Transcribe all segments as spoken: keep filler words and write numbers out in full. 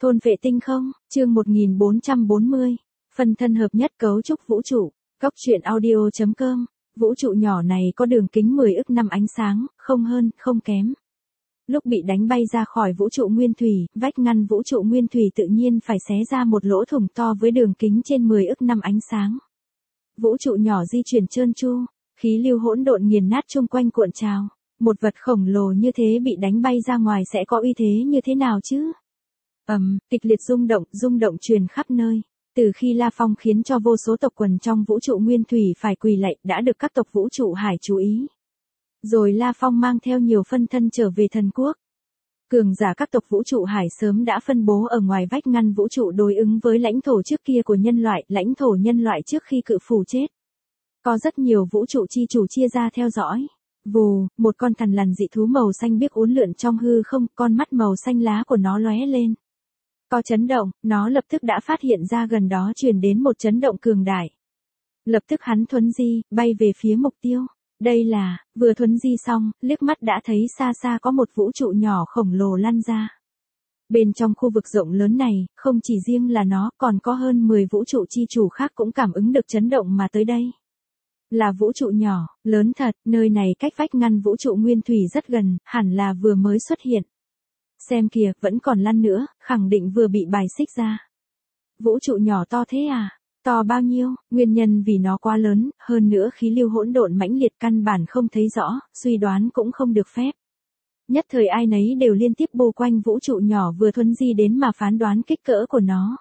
Thôn vệ tinh không, chương một nghìn bốn trăm bốn mươi. Phân thân hợp nhất cấu trúc vũ trụ. Góc truyện audio chấm com. Vũ trụ nhỏ này có đường kính mười ức năm ánh sáng, không hơn, không kém. Lúc bị đánh bay ra khỏi vũ trụ nguyên thủy, vách ngăn vũ trụ nguyên thủy tự nhiên phải xé ra một lỗ thủng to với đường kính trên mười ức năm ánh sáng. Vũ trụ nhỏ di chuyển trơn tru, khí lưu hỗn độn nghiền nát chung quanh cuộn trào. Một vật khổng lồ như thế bị đánh bay ra ngoài sẽ có uy thế như thế nào chứ? Ầm, um, kịch liệt rung động, rung động truyền khắp nơi. Từ khi La Phong khiến cho vô số tộc quần trong vũ trụ nguyên thủy phải quỳ lạy, đã được các tộc vũ trụ hải chú ý. Rồi La Phong mang theo nhiều phân thân trở về thần quốc. Cường giả các tộc vũ trụ hải sớm đã phân bố ở ngoài vách ngăn vũ trụ đối ứng với lãnh thổ trước kia của nhân loại, lãnh thổ nhân loại trước khi cự phủ chết. Có rất nhiều vũ trụ chi chủ chia ra theo dõi. Vù, một con thằn lằn dị thú màu xanh biếc uốn lượn trong hư không, con mắt màu xanh lá của nó lóe lên. Có chấn động, nó lập tức đã phát hiện ra gần đó truyền đến một chấn động cường đại. Lập tức hắn thuấn di, bay về phía mục tiêu. Đây là, vừa thuấn di xong, liếc mắt đã thấy xa xa có một vũ trụ nhỏ khổng lồ lăn ra. Bên trong khu vực rộng lớn này, không chỉ riêng là nó, còn có hơn mười vũ trụ chi chủ khác cũng cảm ứng được chấn động mà tới đây. Là vũ trụ nhỏ, lớn thật, nơi này cách vách ngăn vũ trụ nguyên thủy rất gần, hẳn là vừa mới xuất hiện. Xem kìa, vẫn còn lăn nữa, khẳng định vừa bị bài xích ra. Vũ trụ nhỏ to thế à? To bao nhiêu? Nguyên nhân vì nó quá lớn, hơn nữa khí lưu hỗn độn mãnh liệt căn bản không thấy rõ, suy đoán cũng không được phép. Nhất thời ai nấy đều liên tiếp bô quanh vũ trụ nhỏ vừa thuấn di đến mà phán đoán kích cỡ của nó.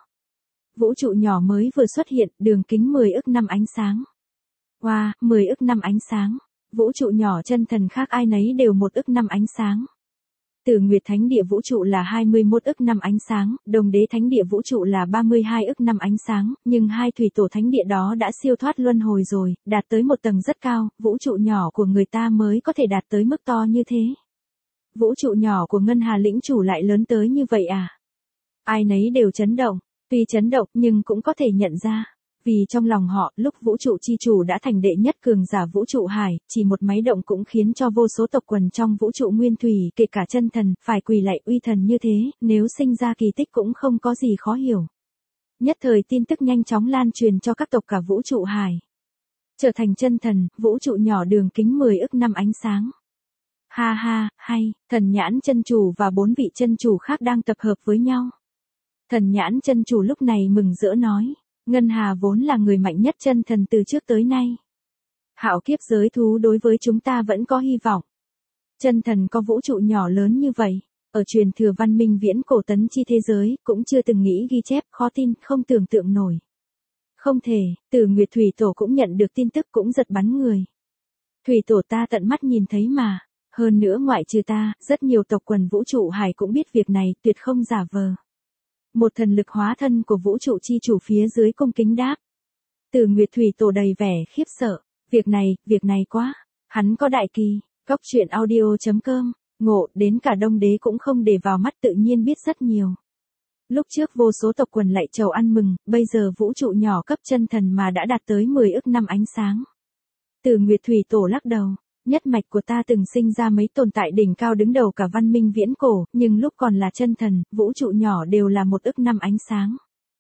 Vũ trụ nhỏ mới vừa xuất hiện, đường kính mười ức năm ánh sáng. Wow, mười ức năm ánh sáng. Vũ trụ nhỏ chân thần khác ai nấy đều một ức năm ánh sáng. Tử Nguyệt Thánh Địa vũ trụ là hai mươi mốt ức năm ánh sáng, Đồng Đế Thánh Địa vũ trụ là ba mươi hai ức năm ánh sáng, nhưng hai thủy tổ thánh địa đó đã siêu thoát luân hồi rồi, đạt tới một tầng rất cao, vũ trụ nhỏ của người ta mới có thể đạt tới mức to như thế. Vũ trụ nhỏ của Ngân Hà lĩnh chủ lại lớn tới như vậy à? Ai nấy đều chấn động, tuy chấn động nhưng cũng có thể nhận ra. Vì trong lòng họ, lúc vũ trụ chi chủ đã thành đệ nhất cường giả vũ trụ hải, chỉ một máy động cũng khiến cho vô số tộc quần trong vũ trụ nguyên thủy, kể cả chân thần, phải quỳ lạy uy thần như thế, nếu sinh ra kỳ tích cũng không có gì khó hiểu. Nhất thời tin tức nhanh chóng lan truyền cho các tộc cả vũ trụ hải. Trở thành chân thần, vũ trụ nhỏ đường kính mười ức năm ánh sáng. Ha ha, hay, thần nhãn chân chủ và bốn vị chân chủ khác đang tập hợp với nhau. Thần nhãn chân chủ lúc này mừng rỡ nói. Ngân Hà vốn là người mạnh nhất chân thần từ trước tới nay. Hạo kiếp giới thú đối với chúng ta vẫn có hy vọng. Chân thần có vũ trụ nhỏ lớn như vậy, ở truyền thừa văn minh viễn cổ tấn chi thế giới, cũng chưa từng nghĩ ghi chép, khó tin, không tưởng tượng nổi. Không thể, Tử Nguyệt Thủy Tổ cũng nhận được tin tức cũng giật bắn người. Thủy Tổ ta tận mắt nhìn thấy mà, hơn nữa ngoại trừ ta, rất nhiều tộc quần vũ trụ hải cũng biết việc này, tuyệt không giả vờ. Một thần lực hóa thân của vũ trụ chi chủ phía dưới cung kính đáp. Tử Nguyệt Thủy Tổ đầy vẻ khiếp sợ. Việc này, việc này quá. Hắn có đại kỳ. Góc truyện audio chấm com. Ngộ, đến cả Đông Đế cũng không để vào mắt tự nhiên biết rất nhiều. Lúc trước vô số tộc quần lạy chầu ăn mừng, bây giờ vũ trụ nhỏ cấp chân thần mà đã đạt tới mười ức năm ánh sáng. Tử Nguyệt Thủy Tổ lắc đầu. Nhất mạch của ta từng sinh ra mấy tồn tại đỉnh cao đứng đầu cả văn minh viễn cổ, nhưng lúc còn là chân thần, vũ trụ nhỏ đều là một ức năm ánh sáng.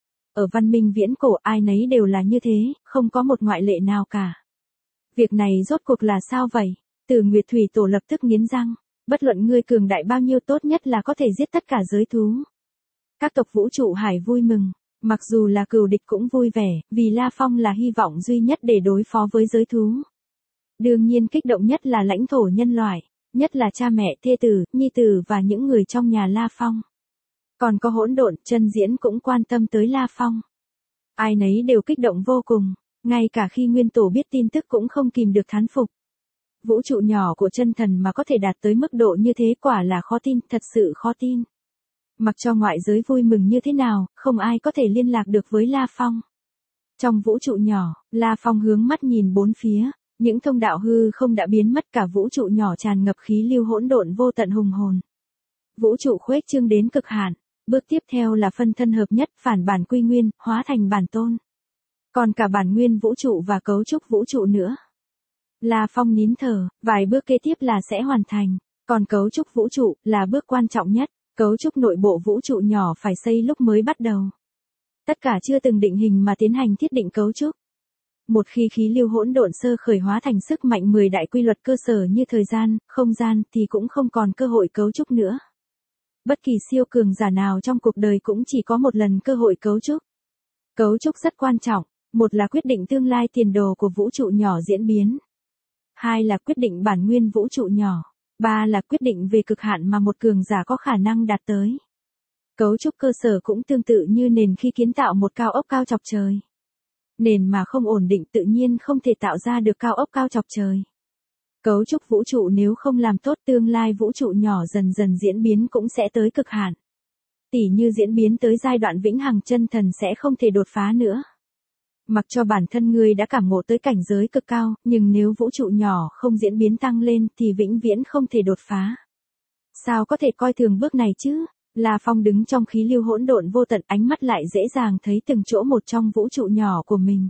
Ở văn minh viễn cổ ai nấy đều là như thế, không có một ngoại lệ nào cả. Việc này rốt cuộc là sao vậy? Tử Nguyệt Thủy Tổ lập tức nghiến răng, bất luận ngươi cường đại bao nhiêu tốt nhất là có thể giết tất cả giới thú. Các tộc vũ trụ hải vui mừng, mặc dù là cừu địch cũng vui vẻ, vì La Phong là hy vọng duy nhất để đối phó với giới thú. Đương nhiên kích động nhất là lãnh thổ nhân loại, nhất là cha mẹ, thê tử, nhi tử và những người trong nhà La Phong. Còn có hỗn độn, chân diễn cũng quan tâm tới La Phong. Ai nấy đều kích động vô cùng, ngay cả khi nguyên tổ biết tin tức cũng không kìm được thán phục. Vũ trụ nhỏ của chân thần mà có thể đạt tới mức độ như thế quả là khó tin, thật sự khó tin. Mặc cho ngoại giới vui mừng như thế nào, không ai có thể liên lạc được với La Phong. Trong vũ trụ nhỏ, La Phong hướng mắt nhìn bốn phía. Những thông đạo hư không đã biến mất, cả vũ trụ nhỏ tràn ngập khí lưu hỗn độn vô tận hùng hồn. Vũ trụ khuếch trương đến cực hạn, bước tiếp theo là phân thân hợp nhất, phản bản quy nguyên, hóa thành bản tôn. Còn cả bản nguyên vũ trụ và cấu trúc vũ trụ nữa. La Phong nín thở, vài bước kế tiếp là sẽ hoàn thành, còn cấu trúc vũ trụ là bước quan trọng nhất. Cấu trúc nội bộ vũ trụ nhỏ phải xây lúc mới bắt đầu. Tất cả chưa từng định hình mà tiến hành thiết định cấu trúc. Một khi khí lưu hỗn độn sơ khởi hóa thành sức mạnh mười đại quy luật cơ sở như thời gian, không gian thì cũng không còn cơ hội cấu trúc nữa. Bất kỳ siêu cường giả nào trong cuộc đời cũng chỉ có một lần cơ hội cấu trúc. Cấu trúc rất quan trọng, một là quyết định tương lai tiền đồ của vũ trụ nhỏ diễn biến. Hai là quyết định bản nguyên vũ trụ nhỏ. Ba là quyết định về cực hạn mà một cường giả có khả năng đạt tới. Cấu trúc cơ sở cũng tương tự như nền khi kiến tạo một cao ốc cao chọc trời. Nền mà không ổn định tự nhiên không thể tạo ra được cao ốc cao chọc trời. Cấu trúc vũ trụ nếu không làm tốt tương lai vũ trụ nhỏ dần dần diễn biến cũng sẽ tới cực hạn. Tỉ như diễn biến tới giai đoạn vĩnh hằng chân thần sẽ không thể đột phá nữa. Mặc cho bản thân ngươi đã cảm ngộ tới cảnh giới cực cao, nhưng nếu vũ trụ nhỏ không diễn biến tăng lên thì vĩnh viễn không thể đột phá. Sao có thể coi thường bước này chứ? La Phong đứng trong khí lưu hỗn độn vô tận, ánh mắt lại dễ dàng thấy từng chỗ một trong vũ trụ nhỏ của mình.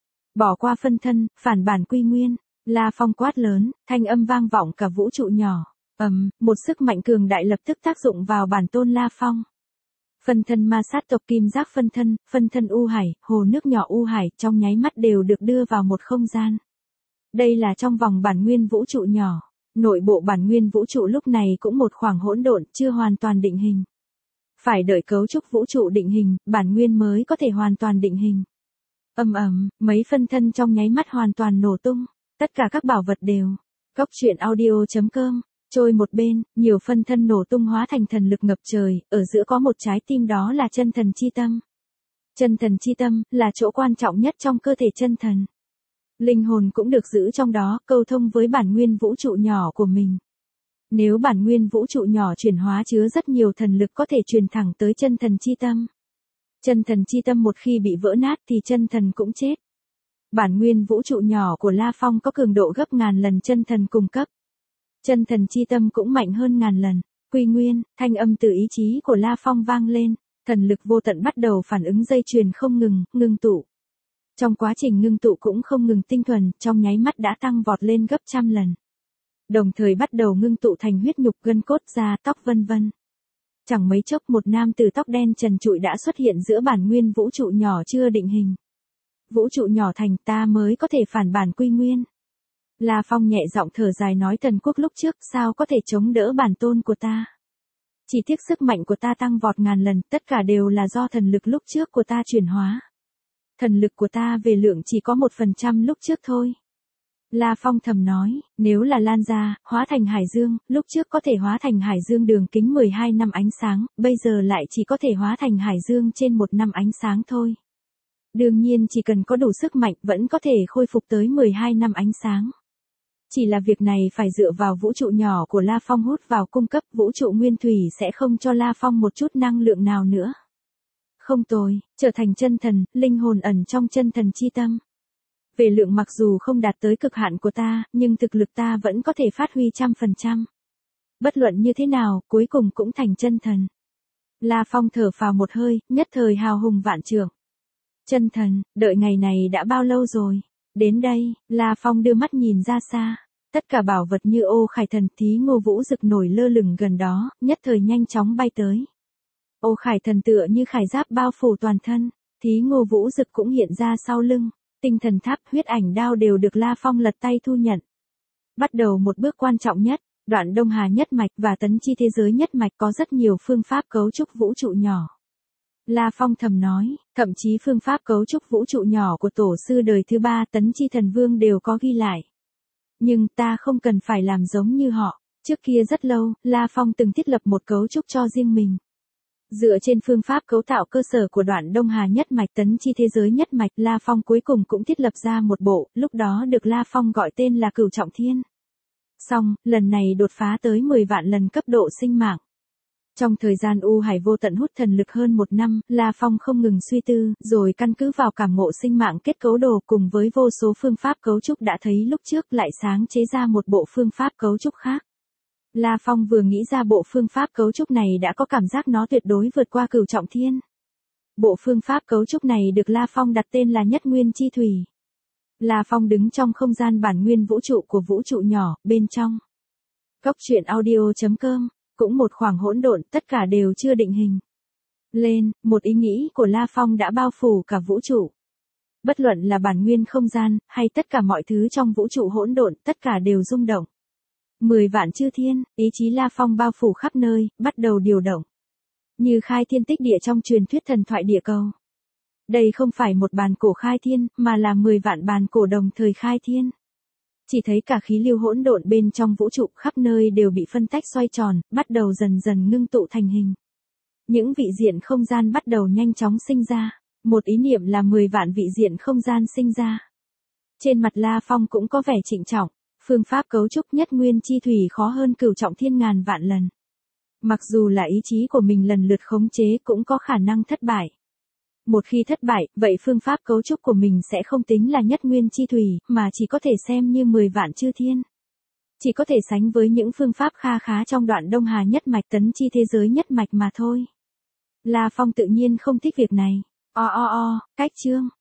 Bỏ qua phân thân, phản bản quy nguyên, La Phong quát lớn, thanh âm vang vọng cả vũ trụ nhỏ. Ầm, một sức mạnh cường đại lập tức tác dụng vào bản tôn La Phong. Phân thân ma sát tộc kim giác phân thân, phân thân U Hải, hồ nước nhỏ U Hải trong nháy mắt đều được đưa vào một không gian. Đây là trong vòng bản nguyên vũ trụ nhỏ. Nội bộ bản nguyên vũ trụ lúc này cũng một khoảng hỗn độn, chưa hoàn toàn định hình. Phải đợi cấu trúc vũ trụ định hình, bản nguyên mới có thể hoàn toàn định hình. Ầm ầm, mấy phân thân trong nháy mắt hoàn toàn nổ tung, tất cả các bảo vật đều. Góc truyện audio chấm com, trôi một bên, nhiều phân thân nổ tung hóa thành thần lực ngập trời, ở giữa có một trái tim đó là chân thần chi tâm. Chân thần chi tâm là chỗ quan trọng nhất trong cơ thể chân thần. Linh hồn cũng được giữ trong đó, câu thông với bản nguyên vũ trụ nhỏ của mình. Nếu bản nguyên vũ trụ nhỏ chuyển hóa chứa rất nhiều thần lực có thể truyền thẳng tới chân thần chi tâm. Chân thần chi tâm một khi bị vỡ nát thì chân thần cũng chết. Bản nguyên vũ trụ nhỏ của La Phong có cường độ gấp ngàn lần chân thần cung cấp. Chân thần chi tâm cũng mạnh hơn ngàn lần. Quy nguyên, thanh âm từ ý chí của La Phong vang lên, thần lực vô tận bắt đầu phản ứng dây chuyền không ngừng, ngưng tụ. Trong quá trình ngưng tụ cũng không ngừng tinh thuần, trong nháy mắt đã tăng vọt lên gấp trăm lần. Đồng thời bắt đầu ngưng tụ thành huyết nhục, gân cốt, da, tóc vân vân. Chẳng mấy chốc một nam tử tóc đen trần trụi đã xuất hiện giữa bản nguyên vũ trụ nhỏ chưa định hình. Vũ trụ nhỏ thành ta mới có thể phản bản quy nguyên. La Phong nhẹ giọng thở dài nói thần quốc lúc trước sao có thể chống đỡ bản tôn của ta. Chỉ tiếc sức mạnh của ta tăng vọt ngàn lần, tất cả đều là do thần lực lúc trước của ta chuyển hóa. Thần lực của ta về lượng chỉ có một phần trăm lúc trước thôi. La Phong thầm nói, nếu là lan ra, hóa thành hải dương, lúc trước có thể hóa thành hải dương đường kính mười hai năm ánh sáng, bây giờ lại chỉ có thể hóa thành hải dương trên một năm ánh sáng thôi. Đương nhiên chỉ cần có đủ sức mạnh vẫn có thể khôi phục tới mười hai năm ánh sáng. Chỉ là việc này phải dựa vào vũ trụ nhỏ của La Phong hút vào cung cấp, vũ trụ nguyên thủy sẽ không cho La Phong một chút năng lượng nào nữa. Không tồi, trở thành chân thần, linh hồn ẩn trong chân thần chi tâm. Về lượng mặc dù không đạt tới cực hạn của ta, nhưng thực lực ta vẫn có thể phát huy trăm phần trăm. Bất luận như thế nào, cuối cùng cũng thành chân thần. La Phong thở phào một hơi, nhất thời hào hùng vạn trượng. Chân thần, đợi ngày này đã bao lâu rồi? Đến đây, La Phong đưa mắt nhìn ra xa. Tất cả bảo vật như ô khải thần, thí ngô vũ rực nổi lơ lửng gần đó, nhất thời nhanh chóng bay tới. Ô khải thần tựa như khải giáp bao phủ toàn thân, thí ngô vũ rực cũng hiện ra sau lưng. Tinh thần tháp, huyết ảnh đao đều được La Phong lật tay thu nhận. Bắt đầu một bước quan trọng nhất, đoạn Đông Hà nhất mạch và tấn chi thế giới nhất mạch có rất nhiều phương pháp cấu trúc vũ trụ nhỏ. La Phong thầm nói, thậm chí phương pháp cấu trúc vũ trụ nhỏ của tổ sư đời thứ ba tấn chi thần vương đều có ghi lại. Nhưng ta không cần phải làm giống như họ. Trước kia rất lâu, La Phong từng thiết lập một cấu trúc cho riêng mình. Dựa trên phương pháp cấu tạo cơ sở của đoạn Đông Hà nhất mạch tấn chi thế giới nhất mạch, La Phong cuối cùng cũng thiết lập ra một bộ, lúc đó được La Phong gọi tên là Cửu Trọng Thiên. Xong, lần này đột phá tới mười vạn lần cấp độ sinh mạng. Trong thời gian U Hải vô tận hút thần lực hơn một năm, La Phong không ngừng suy tư, rồi căn cứ vào cảm ngộ sinh mạng kết cấu đồ cùng với vô số phương pháp cấu trúc đã thấy lúc trước lại sáng chế ra một bộ phương pháp cấu trúc khác. La Phong vừa nghĩ ra bộ phương pháp cấu trúc này đã có cảm giác nó tuyệt đối vượt qua Cửu Trọng Thiên. Bộ phương pháp cấu trúc này được La Phong đặt tên là Nhất Nguyên Chi Thủy. La Phong đứng trong không gian bản nguyên vũ trụ của vũ trụ nhỏ, bên trong. Góc truyện audio chấm com cũng một khoảng hỗn độn, tất cả đều chưa định hình. Lên, một ý nghĩ của La Phong đã bao phủ cả vũ trụ. Bất luận là bản nguyên không gian, hay tất cả mọi thứ trong vũ trụ hỗn độn, tất cả đều rung động. Mười vạn chư thiên, ý chí La Phong bao phủ khắp nơi, bắt đầu điều động. Như khai thiên tích địa trong truyền thuyết thần thoại địa cầu. Đây không phải một bàn cổ khai thiên, mà là mười vạn bàn cổ đồng thời khai thiên. Chỉ thấy cả khí lưu hỗn độn bên trong vũ trụ khắp nơi đều bị phân tách xoay tròn, bắt đầu dần dần ngưng tụ thành hình. Những vị diện không gian bắt đầu nhanh chóng sinh ra. Một ý niệm là mười vạn vị diện không gian sinh ra. Trên mặt La Phong cũng có vẻ trịnh trọng. Phương pháp cấu trúc nhất nguyên chi thủy khó hơn cửu trọng thiên ngàn vạn lần. Mặc dù là ý chí của mình lần lượt khống chế cũng có khả năng thất bại. Một khi thất bại, vậy phương pháp cấu trúc của mình sẽ không tính là nhất nguyên chi thủy, mà chỉ có thể xem như mười vạn chư thiên. Chỉ có thể sánh với những phương pháp kha khá trong đoạn Đông Hà nhất mạch tấn chi thế giới nhất mạch mà thôi. La Phong tự nhiên không thích việc này. O o o, cách chương.